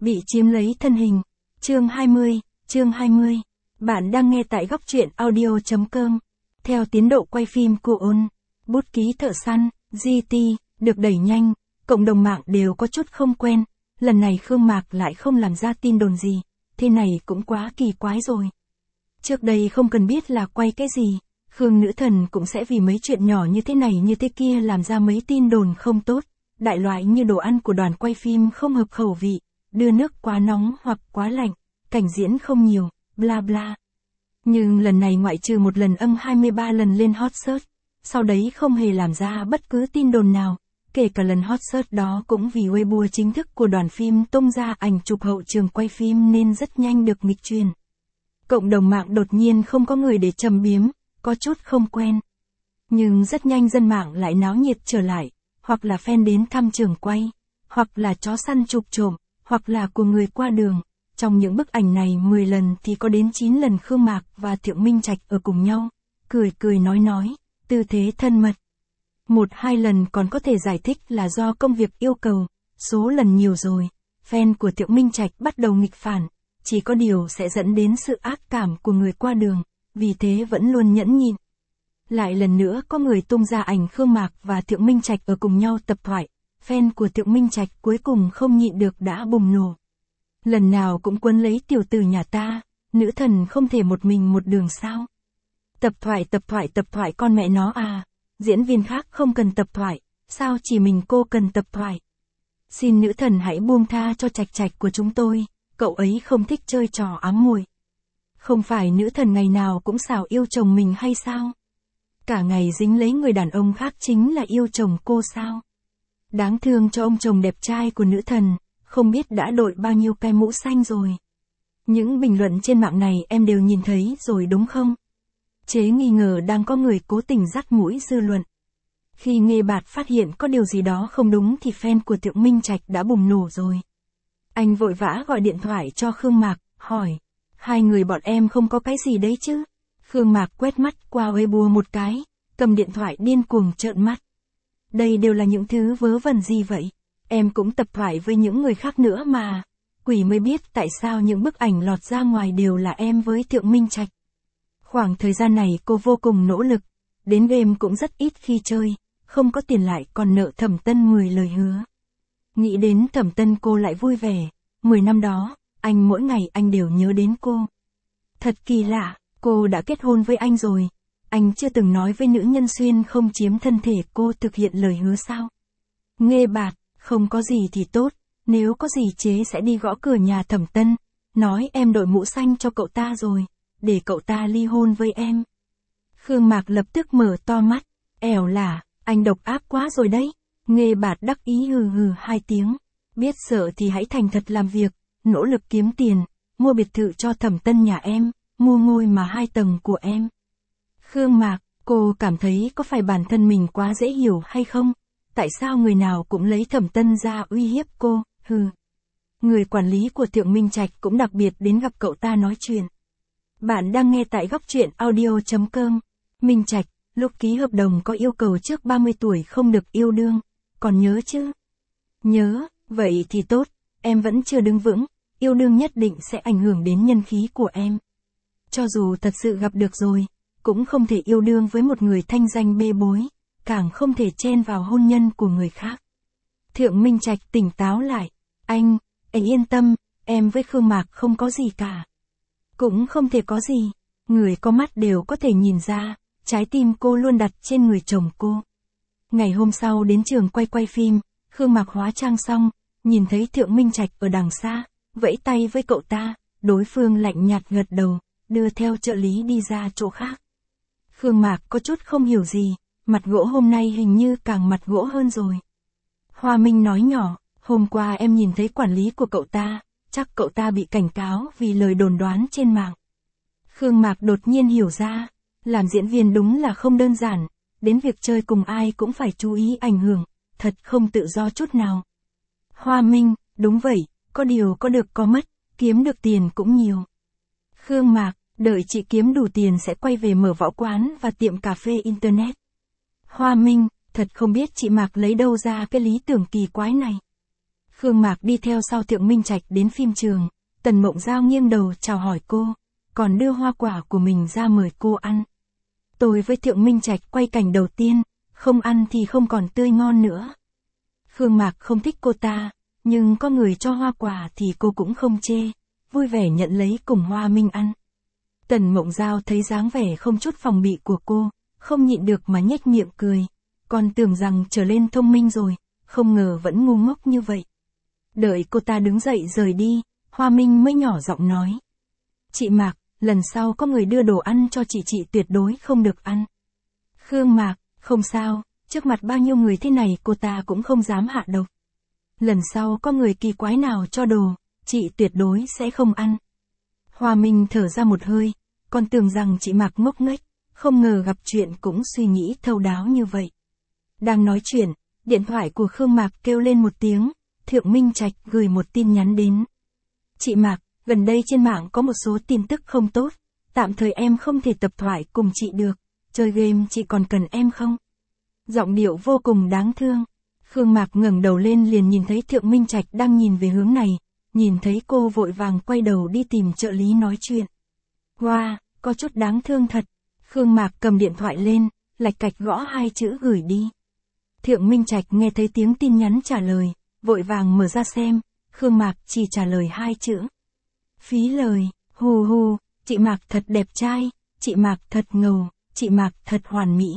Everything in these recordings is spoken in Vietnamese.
Bị chiếm lấy thân hình. Chương 20. Bạn đang nghe tại góc truyện audio.com. Theo tiến độ quay phim của Bút ký thợ săn, GT, được đẩy nhanh, cộng đồng mạng đều có chút không quen. Lần này Khương Mạc lại không làm ra tin đồn gì, thế này cũng quá kỳ quái rồi. Trước đây không cần biết là quay cái gì, Khương nữ thần cũng sẽ vì mấy chuyện nhỏ như thế này như thế kia làm ra mấy tin đồn không tốt, đại loại như đồ ăn của đoàn quay phim không hợp khẩu vị, đưa nước quá nóng hoặc quá lạnh, cảnh diễn không nhiều, bla bla. Nhưng lần này ngoại trừ một lần 23 lần lên hot search, sau đấy không hề làm ra bất cứ tin đồn nào, kể cả lần hot search đó cũng vì Weibo chính thức của đoàn phim tung ra ảnh chụp hậu trường quay phim nên rất nhanh được nghịch truyền. Cộng đồng mạng đột nhiên không có người để châm biếm, có chút không quen. Nhưng rất nhanh dân mạng lại náo nhiệt trở lại, hoặc là fan đến thăm trường quay, hoặc là chó săn chụp trộm, hoặc là của người qua đường. Trong những bức ảnh này 10 lần thì có đến 9 lần Khương Mạc và Thượng Minh Trạch ở cùng nhau, cười nói, tư thế thân mật. 1-2 lần còn có thể giải thích là do công việc yêu cầu, số lần nhiều rồi, fan của Thượng Minh Trạch bắt đầu nghịch phản, chỉ có điều sẽ dẫn đến sự ác cảm của người qua đường, vì thế vẫn luôn nhẫn nhịn. Lại lần nữa có người tung ra ảnh Khương Mạc và Thượng Minh Trạch ở cùng nhau tập thoại, fan của Thượng Minh Trạch cuối cùng không nhịn được đã bùng nổ. Lần nào cũng quấn lấy tiểu tử nhà ta, nữ thần không thể một mình một đường sao. Tập thoại con mẹ nó à, diễn viên khác không cần tập thoại, sao chỉ mình cô cần tập thoại. Xin nữ thần hãy buông tha cho Trạch Trạch của chúng tôi, cậu ấy không thích chơi trò ám muội. Không phải nữ thần ngày nào cũng xảo yêu chồng mình hay sao? Cả ngày dính lấy người đàn ông khác chính là yêu chồng cô sao? Đáng thương cho ông chồng đẹp trai của nữ thần, không biết đã đội bao nhiêu cái mũ xanh rồi. Những bình luận trên mạng này em đều nhìn thấy rồi đúng không? Chế nghi ngờ đang có người cố tình dắt mũi dư luận. Khi Nghê Bạt phát hiện có điều gì đó không đúng thì fan của Thượng Minh Trạch đã bùng nổ rồi. Anh vội vã gọi điện thoại cho Khương Mạc, hỏi, hai người bọn em không có cái gì đấy chứ? Khương Mạc quét mắt qua Weibo một cái, cầm điện thoại điên cuồng trợn mắt. Đây đều là những thứ vớ vẩn gì vậy? Em cũng tập thoại với những người khác nữa mà. Quỷ mới biết tại sao những bức ảnh lọt ra ngoài đều là em với Thượng Minh Trạch. Khoảng thời gian này cô vô cùng nỗ lực, đến game cũng rất ít khi chơi, không có tiền lại còn nợ Thẩm Tân 10 lời hứa. Nghĩ đến Thẩm Tân cô lại vui vẻ, 10 năm đó, mỗi ngày anh đều nhớ đến cô. Thật kỳ lạ, cô đã kết hôn với anh rồi, anh chưa từng nói với nữ nhân xuyên không chiếm thân thể cô thực hiện lời hứa sao? Nghê Bạt, không có gì thì tốt, nếu có gì chế sẽ đi gõ cửa nhà Thẩm Tân, nói em đội mũ xanh cho cậu ta rồi, để cậu ta ly hôn với em. Khương Mạc lập tức mở to mắt, ẻo lả, anh độc ác quá rồi đấy. Nghê Bạt đắc ý hừ 2 tiếng, biết sợ thì hãy thành thật làm việc, nỗ lực kiếm tiền, mua biệt thự cho Thẩm Tân nhà em, mua ngôi mà 2 tầng của em. Khương Mạc, cô cảm thấy có phải bản thân mình quá dễ hiểu hay không? Tại sao người nào cũng lấy Thẩm Tân ra uy hiếp cô, Người quản lý của Thượng Minh Trạch cũng đặc biệt đến gặp cậu ta nói chuyện. Bạn đang nghe tại góc truyện audio.com. Minh Trạch, lúc ký hợp đồng có yêu cầu trước 30 tuổi không được yêu đương, còn nhớ chứ? Nhớ, vậy thì tốt, em vẫn chưa đứng vững, yêu đương nhất định sẽ ảnh hưởng đến nhân khí của em. Cho dù thật sự gặp được rồi, cũng không thể yêu đương với một người thanh danh bê bối, càng không thể chen vào hôn nhân của người khác. Thượng Minh Trạch tỉnh táo lại, anh yên tâm, em với Khương Mạc không có gì cả. Cũng không thể có gì, người có mắt đều có thể nhìn ra, trái tim cô luôn đặt trên người chồng cô. Ngày hôm sau đến trường quay phim, Khương Mạc hóa trang xong, nhìn thấy Thượng Minh Trạch ở đằng xa, vẫy tay với cậu ta, đối phương lạnh nhạt gật đầu, đưa theo trợ lý đi ra chỗ khác. Khương Mạc có chút không hiểu gì, mặt gỗ hôm nay hình như càng mặt gỗ hơn rồi. Hoa Minh nói nhỏ, hôm qua em nhìn thấy quản lý của cậu ta, chắc cậu ta bị cảnh cáo vì lời đồn đoán trên mạng. Khương Mạc đột nhiên hiểu ra, làm diễn viên đúng là không đơn giản, đến việc chơi cùng ai cũng phải chú ý ảnh hưởng, thật không tự do chút nào. Hoa Minh, đúng vậy, có điều có được có mất, kiếm được tiền cũng nhiều. Khương Mạc, đợi chị kiếm đủ tiền sẽ quay về mở võ quán và tiệm cà phê internet. Hoa Minh, thật không biết chị Mạc lấy đâu ra cái lý tưởng kỳ quái này. Khương Mạc đi theo sau Thượng Minh Trạch đến phim trường, Tần Mộng Giao nghiêng đầu chào hỏi cô, còn đưa hoa quả của mình ra mời cô ăn. Tôi với Thượng Minh Trạch quay cảnh đầu tiên, không ăn thì không còn tươi ngon nữa. Khương Mạc không thích cô ta, nhưng có người cho hoa quả thì cô cũng không chê, vui vẻ nhận lấy cùng Hoa Minh ăn. Tần Mộng Giao thấy dáng vẻ không chút phòng bị của cô, không nhịn được mà nhếch miệng cười, còn tưởng rằng trở lên thông minh rồi, không ngờ vẫn ngu ngốc như vậy. Đợi cô ta đứng dậy rời đi, Hoa Minh mới nhỏ giọng nói. Chị Mạc, lần sau có người đưa đồ ăn cho chị tuyệt đối không được ăn. Khương Mạc, không sao, trước mặt bao nhiêu người thế này cô ta cũng không dám hạ độc. Lần sau có người kỳ quái nào cho đồ, chị tuyệt đối sẽ không ăn. Hoa Minh thở ra một hơi, còn tưởng rằng chị Mạc ngốc nghếch, không ngờ gặp chuyện cũng suy nghĩ thấu đáo như vậy. Đang nói chuyện, điện thoại của Khương Mạc kêu lên một tiếng, Thượng Minh Trạch gửi một tin nhắn đến. Chị Mạc, gần đây trên mạng có một số tin tức không tốt, tạm thời em không thể tập thoại cùng chị được, chơi game chị còn cần em không? Giọng điệu vô cùng đáng thương. Khương Mạc ngẩng đầu lên liền nhìn thấy Thượng Minh Trạch đang nhìn về hướng này, nhìn thấy cô vội vàng quay đầu đi tìm trợ lý nói chuyện. Wow, có chút đáng thương thật. Khương Mạc cầm điện thoại lên, lạch cạch gõ 2 chữ gửi đi. Thượng Minh Trạch nghe thấy tiếng tin nhắn trả lời, vội vàng mở ra xem, Khương Mạc chỉ trả lời 2 chữ. Phí lời, hù hù, chị Mạc thật đẹp trai, chị Mạc thật ngầu, chị Mạc thật hoàn mỹ.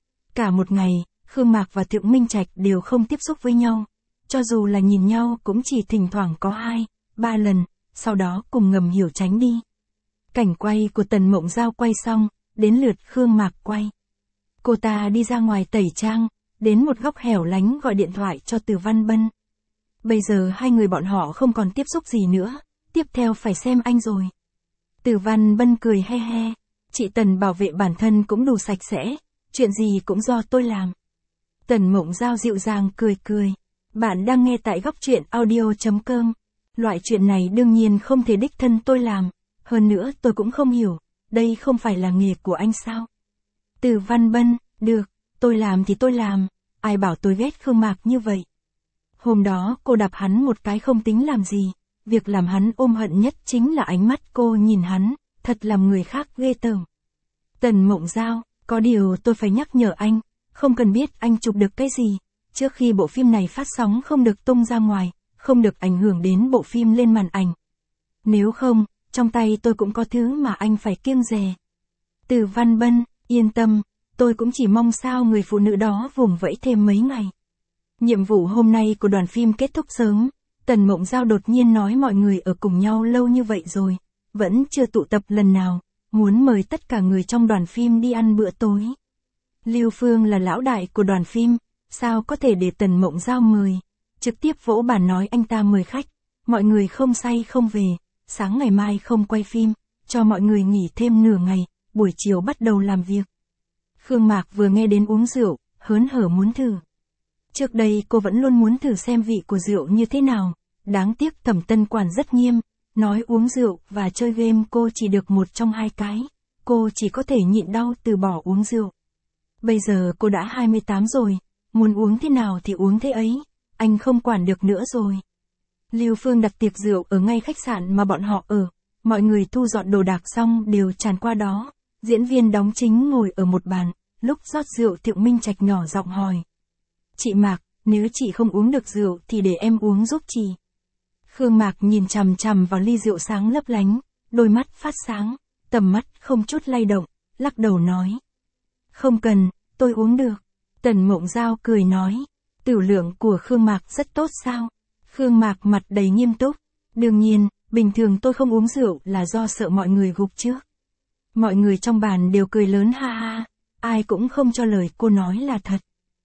Cả một ngày, Khương Mạc và Thượng Minh Trạch đều không tiếp xúc với nhau, cho dù là nhìn nhau cũng chỉ thỉnh thoảng có 2-3 lần, sau đó cùng ngầm hiểu tránh đi. Cảnh quay của Tần Mộng Giao quay xong, đến lượt Khương Mạc quay. Cô ta đi ra ngoài tẩy trang, đến một góc hẻo lánh gọi điện thoại cho Từ Văn Bân. Bây giờ hai người bọn họ không còn tiếp xúc gì nữa, tiếp theo phải xem anh rồi. Từ Văn Bân cười he he, chị Tần bảo vệ bản thân cũng đủ sạch sẽ, chuyện gì cũng do tôi làm. Tần Mộng Giao dịu dàng cười cười, bạn đang nghe tại góc truyện audio.com. Loại chuyện này đương nhiên không thể đích thân tôi làm, hơn nữa tôi cũng không hiểu, đây không phải là nghề của anh sao? Từ Văn Bân, được, tôi làm thì tôi làm, ai bảo tôi ghét Khương Mạc như vậy. Hôm đó cô đạp hắn một cái không tính làm gì, việc làm hắn ôm hận nhất chính là ánh mắt cô nhìn hắn, thật làm người khác ghê tởm. Tần Mộng Giao, có điều tôi phải nhắc nhở anh, không cần biết anh chụp được cái gì, trước khi bộ phim này phát sóng không được tung ra ngoài, không được ảnh hưởng đến bộ phim lên màn ảnh. Nếu không, trong tay tôi cũng có thứ mà anh phải kiêng dè. Từ Văn Bân, yên tâm, tôi cũng chỉ mong sao người phụ nữ đó vùng vẫy thêm mấy ngày. Nhiệm vụ hôm nay của đoàn phim kết thúc sớm, Tần Mộng Giao đột nhiên nói mọi người ở cùng nhau lâu như vậy rồi, vẫn chưa tụ tập lần nào, muốn mời tất cả người trong đoàn phim đi ăn bữa tối. Lưu Phương là lão đại của đoàn phim, sao có thể để Tần Mộng Giao mời, trực tiếp vỗ bàn nói anh ta mời khách, mọi người không say không về, sáng ngày mai không quay phim, cho mọi người nghỉ thêm nửa ngày, buổi chiều bắt đầu làm việc. Khương Mạc vừa nghe đến uống rượu, hớn hở muốn thử. Trước đây cô vẫn luôn muốn thử xem vị của rượu như thế nào, đáng tiếc Thẩm Tân Quản rất nghiêm, nói uống rượu và chơi game cô chỉ được một trong hai cái, cô chỉ có thể nhịn đau từ bỏ uống rượu. Bây giờ cô đã 28 rồi, muốn uống thế nào thì uống thế ấy, anh không quản được nữa rồi. Lưu Phương đặt tiệc rượu ở ngay khách sạn mà bọn họ ở, mọi người thu dọn đồ đạc xong đều tràn qua đó, diễn viên đóng chính ngồi ở một bàn, lúc rót rượu Thượng Minh Trạch nhỏ giọng hỏi. Chị Mạc, nếu chị không uống được rượu thì để em uống giúp chị. Khương Mạc nhìn chằm chằm vào ly rượu sáng lấp lánh, đôi mắt phát sáng, tầm mắt không chút lay động, lắc đầu nói. Không cần, tôi uống được. Tần Mộng Giao cười nói, tửu lượng của Khương Mạc rất tốt sao? Khương Mạc mặt đầy nghiêm túc, đương nhiên, bình thường tôi không uống rượu là do sợ mọi người gục trước. Mọi người trong bàn đều cười lớn ha ha, ai cũng không cho lời cô nói là thật.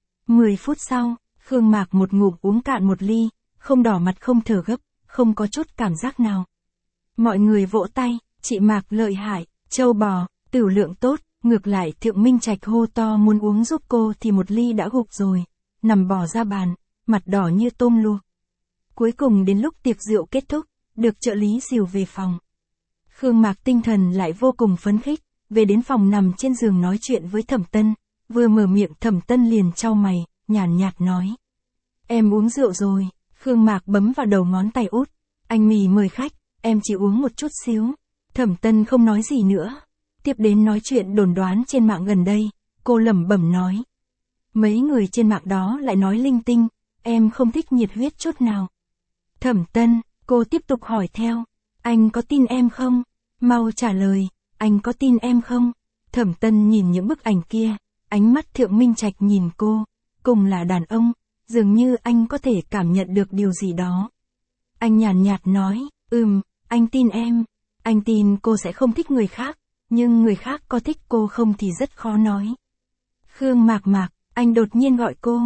10 phút sau, Khương Mạc một ngụm uống cạn một ly, không đỏ mặt không thở gấp, không có chút cảm giác nào. Mọi người vỗ tay, chị Mạc lợi hại, châu bò, tửu lượng tốt, ngược lại Thượng Minh Trạch hô to muốn uống giúp cô thì một ly đã gục rồi, nằm bò ra bàn, mặt đỏ như tôm luộc. Cuối cùng đến lúc tiệc rượu kết thúc, được trợ lý dìu về phòng. Khương Mạc tinh thần lại vô cùng phấn khích, về đến phòng nằm trên giường nói chuyện với Thẩm Tân, vừa mở miệng Thẩm Tân liền chau mày, nhàn nhạt nói. Em uống rượu rồi, Khương Mạc bấm vào đầu ngón tay út. Anh mì mời khách, em chỉ uống một chút xíu. Thẩm Tân không nói gì nữa. Tiếp đến nói chuyện đồn đoán trên mạng gần đây, cô lẩm bẩm nói. Mấy người trên mạng đó lại nói linh tinh, em không thích nhiệt huyết chút nào. Thẩm Tân, cô tiếp tục hỏi theo. Anh có tin em không? Mau trả lời, anh có tin em không? Thẩm Tân nhìn những bức ảnh kia, ánh mắt Thượng Minh Trạch nhìn cô, cùng là đàn ông, dường như anh có thể cảm nhận được điều gì đó. Anh nhàn nhạt nói, anh tin em, anh tin cô sẽ không thích người khác, nhưng người khác có thích cô không thì rất khó nói. Khương Mạc, anh đột nhiên gọi cô,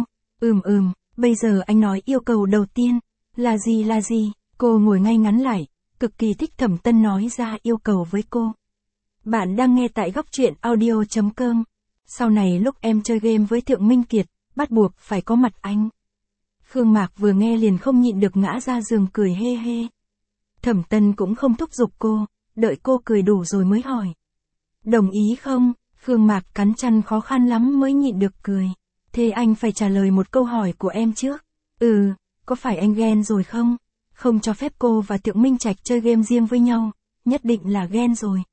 bây giờ anh nói yêu cầu đầu tiên, là gì, cô ngồi ngay ngắn lại, cực kỳ thích Thẩm Tân nói ra yêu cầu với cô. Bạn đang nghe tại góc truyện audio.com. Sau này lúc em chơi game với Thượng Minh Kiệt, bắt buộc phải có mặt anh. Khương Mạc vừa nghe liền không nhịn được ngã ra giường cười hê hê. Thẩm Tân cũng không thúc giục cô, đợi cô cười đủ rồi mới hỏi. Đồng ý không? Khương Mạc cắn răng khó khăn lắm mới nhịn được cười. Thế anh phải trả lời một câu hỏi của em trước. Có phải anh ghen rồi không? Không cho phép cô và Thượng Minh Trạch chơi game riêng với nhau, nhất định là ghen rồi.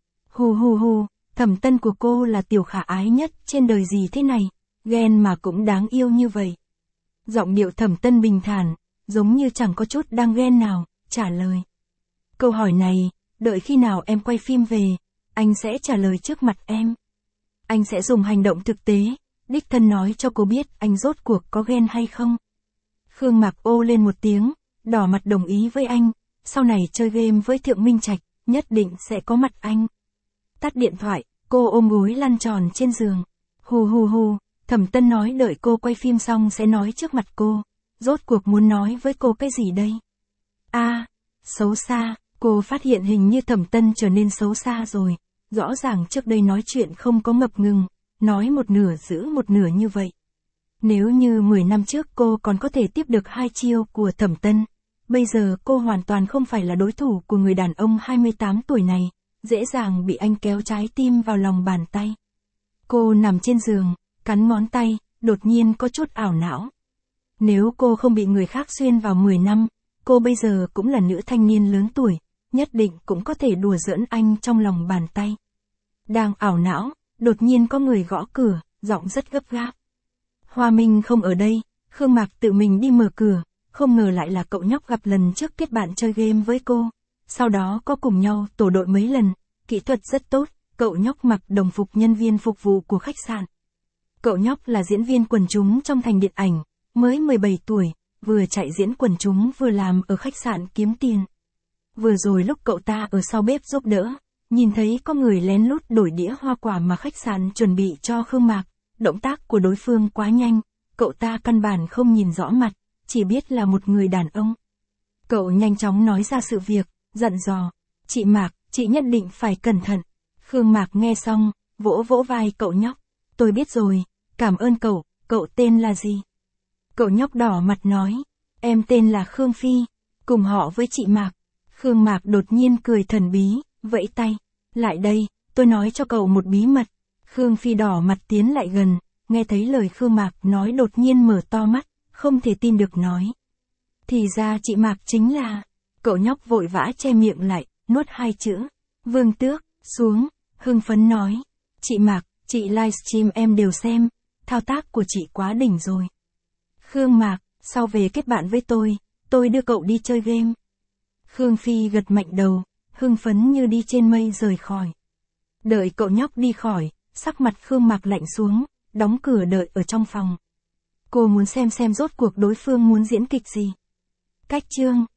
Hù, Thẩm Tân của cô là tiểu khả ái nhất trên đời gì thế này, ghen mà cũng đáng yêu như vậy. Giọng điệu Thẩm Tân bình thản, giống như chẳng có chút đang ghen nào, trả lời. Câu hỏi này, đợi khi nào em quay phim về, anh sẽ trả lời trước mặt em. Anh sẽ dùng hành động thực tế, đích thân nói cho cô biết anh rốt cuộc có ghen hay không. Khương Mạc ô lên một tiếng, đỏ mặt đồng ý với anh, sau này chơi game với Thượng Minh Trạch, nhất định sẽ có mặt anh. Tắt điện thoại, cô ôm gối lăn tròn trên giường. Hù, Thẩm Tân nói đợi cô quay phim xong sẽ nói trước mặt cô. Rốt cuộc muốn nói với cô cái gì đây? Xấu xa, cô phát hiện hình như Thẩm Tân trở nên xấu xa rồi. Rõ ràng trước đây nói chuyện không có ngập ngừng, nói một nửa giữ một nửa như vậy. Nếu như 10 năm trước cô còn có thể tiếp được 2 chiêu của Thẩm Tân, bây giờ cô hoàn toàn không phải là đối thủ của người đàn ông 28 tuổi này, dễ dàng bị anh kéo trái tim vào lòng bàn tay. Cô nằm trên giường, cắn ngón tay, đột nhiên có chút ảo não. Nếu cô không bị người khác xuyên vào 10 năm, cô bây giờ cũng là nữ thanh niên lớn tuổi, nhất định cũng có thể đùa giỡn anh trong lòng bàn tay. Đang ảo não, đột nhiên có người gõ cửa, giọng rất gấp gáp. Hoa Minh không ở đây, Khương Mạc tự mình đi mở cửa, không ngờ lại là cậu nhóc gặp lần trước kết bạn chơi game với cô. Sau đó có cùng nhau tổ đội mấy lần, kỹ thuật rất tốt, cậu nhóc mặc đồng phục nhân viên phục vụ của khách sạn. Cậu nhóc là diễn viên quần chúng trong thành điện ảnh, mới 17 tuổi, vừa chạy diễn quần chúng vừa làm ở khách sạn kiếm tiền. Vừa rồi lúc cậu ta ở sau bếp giúp đỡ, nhìn thấy có người lén lút đổi đĩa hoa quả mà khách sạn chuẩn bị cho Khương Mạc, động tác của đối phương quá nhanh, cậu ta căn bản không nhìn rõ mặt, chỉ biết là một người đàn ông. Cậu nhanh chóng nói ra sự việc, dặn dò, chị Mạc, chị nhất định phải cẩn thận. Khương Mạc nghe xong, vỗ vỗ vai cậu nhóc, tôi biết rồi, cảm ơn cậu tên là gì? Cậu nhóc đỏ mặt nói, em tên là Khương Phi, cùng họ với chị Mạc. Khương Mạc đột nhiên cười thần bí, vẫy tay, lại đây, tôi nói cho cậu một bí mật. Khương Phi đỏ mặt tiến lại gần, nghe thấy lời Khương Mạc nói đột nhiên mở to mắt, không thể tin được nói. Thì ra chị Mạc chính là, cậu nhóc vội vã che miệng lại, nuốt 2 chữ, Vương Tước, xuống, hưng phấn nói, chị Mạc, chị livestream em đều xem, thao tác của chị quá đỉnh rồi. Khương Mạc, sau về kết bạn với tôi đưa cậu đi chơi game. Khương Phi gật mạnh đầu, hưng phấn như đi trên mây rời khỏi. Đợi cậu nhóc đi khỏi, sắc mặt Khương Mạc lạnh xuống, đóng cửa đợi ở trong phòng. Cô muốn xem rốt cuộc đối phương muốn diễn kịch gì. Cách chương